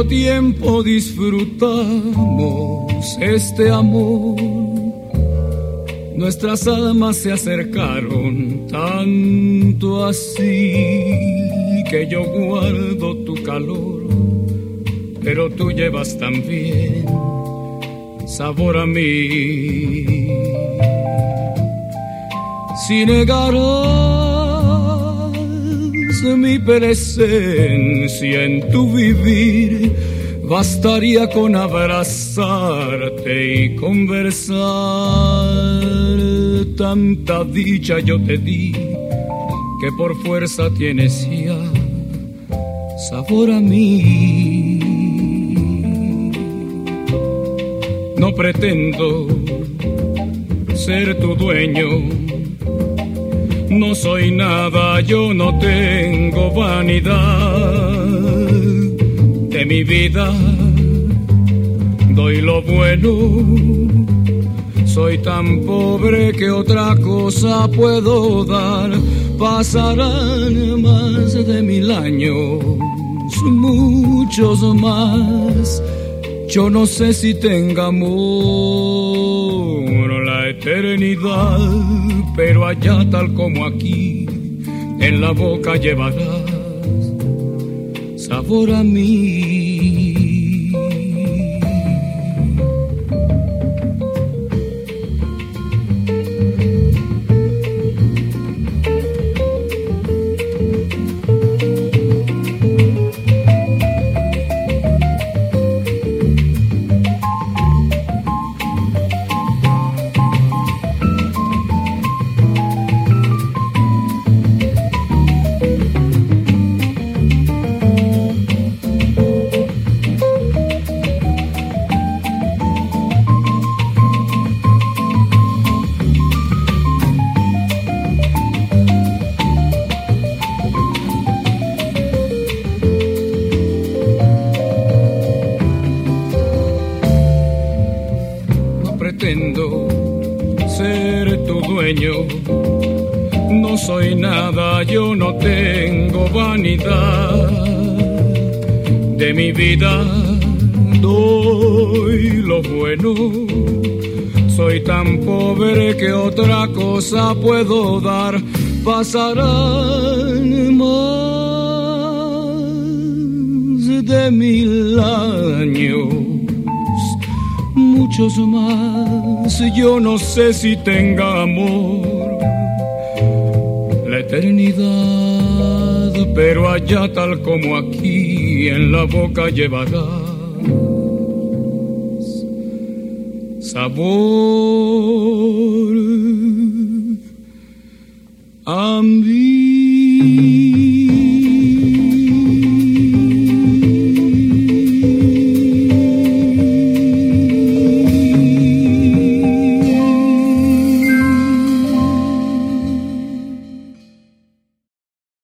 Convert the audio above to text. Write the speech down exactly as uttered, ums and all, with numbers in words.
cuánto tiempo disfrutamos este amor. Nuestras almas se acercaron tanto así que yo guardo tu calor, pero tú llevas también sabor a mí. Si negarás mi presencia en tu vivir, bastaría con abrazarte y conversar. Tanta dicha yo te di que por fuerza tienes ya sabor a mí. No pretendo ser tu dueño, no soy nada, yo no tengo vanidad. De mi vida doy lo bueno, soy tan pobre que otra cosa puedo dar. Pasarán más de mil años, muchos más. Yo no sé si tenga amor la eternidad, pero allá tal como aquí, en la boca llevarás sabor a mí. Pretendo ser tu dueño, no soy nada, yo no tengo vanidad. De mi vida doy lo bueno, soy tan pobre que otra cosa puedo dar. Pasarán más de mil años, muchos más, yo no sé si tenga amor la eternidad, pero allá tal como aquí, en la boca llevarás sabor a mí.